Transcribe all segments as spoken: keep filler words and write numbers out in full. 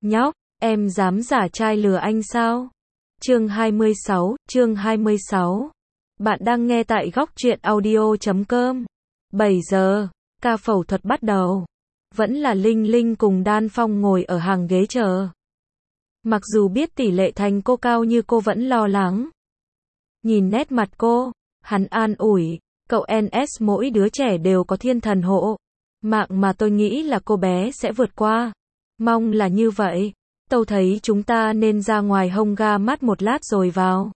Nhóc, em dám giả trai lừa anh sao? Chương hai mươi sáu, chương hai mươi sáu. Bạn đang nghe tại góc truyện audio chấm com. bảy giờ, ca phẫu thuật bắt đầu. Vẫn là Linh Linh cùng Đan Phong ngồi ở hàng ghế chờ. Mặc dù biết tỷ lệ thành cô cao như cô vẫn lo lắng. Nhìn nét mặt cô, hắn an ủi, cậu en ét mỗi đứa trẻ đều có thiên thần hộ mạng mà tôi nghĩ là cô bé sẽ vượt qua. Mong là như vậy. Tôi thấy chúng ta nên ra ngoài hông ga mắt một lát rồi vào.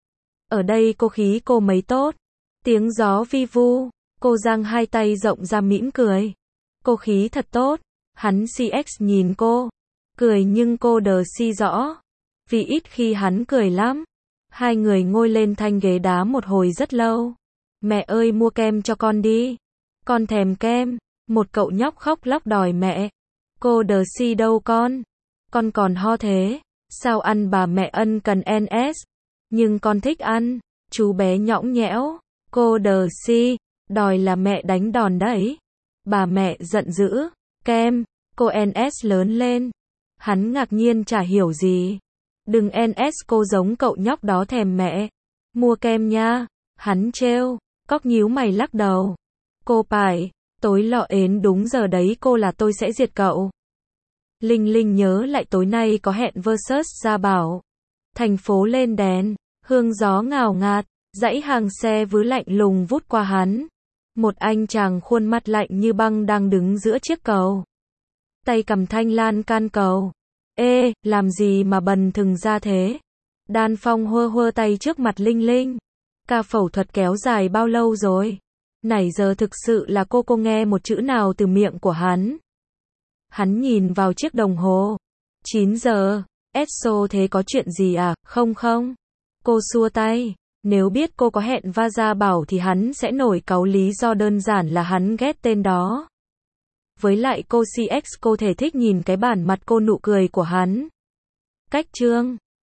Ở đây cô khí cô mấy tốt. Tiếng gió vi vu, cô giang hai tay rộng ra mỉm cười. Cô khí thật tốt. Hắn xê ích nhìn cô. Cười nhưng cô đờ si rõ. Vì ít khi hắn cười lắm. Hai người ngồi lên thanh ghế đá một hồi rất lâu. Mẹ ơi mua kem cho con đi. Con thèm kem. Một cậu nhóc khóc lóc đòi mẹ. Cô đờ si đâu con. Con còn ho thế. Sao ăn bà mẹ ân cần en ét. Nhưng con thích ăn. Chú bé nhõng nhẽo. Cô đờ si. Đòi là mẹ đánh đòn đấy. Bà mẹ giận dữ. Kem. Cô en ét lớn lên. Hắn ngạc nhiên chả hiểu gì. Đừng en ét cô giống cậu nhóc đó thèm mẹ. Mua kem nha. Hắn trêu. Cóc nhíu mày lắc đầu. Cô phải. Tối lọ ến đúng giờ đấy cô là tôi sẽ diệt cậu. Linh Linh nhớ lại tối nay có hẹn versus Gia Bảo. Thành phố lên đèn, hương gió ngào ngạt, dãy hàng xe vứ lạnh lùng vút qua hắn. Một anh chàng khuôn mặt lạnh như băng đang đứng giữa chiếc cầu. Tay cầm thanh lan can cầu. Ê, làm gì mà bần thừng ra thế? Đan Phong hơ hơ tay trước mặt Linh Linh. Ca phẫu thuật kéo dài bao lâu rồi? Nãy giờ thực sự là cô cô nghe một chữ nào từ miệng của hắn. Hắn nhìn vào chiếc đồng hồ. chín giờ. Esso thế có chuyện gì à? Không không. Cô xua tay. Nếu biết cô có hẹn va Gia Bảo thì hắn sẽ nổi cáu lý do đơn giản là hắn ghét tên đó. Với lại cô xê ích cô thể thích nhìn cái bản mặt cô nụ cười của hắn. Cách trương.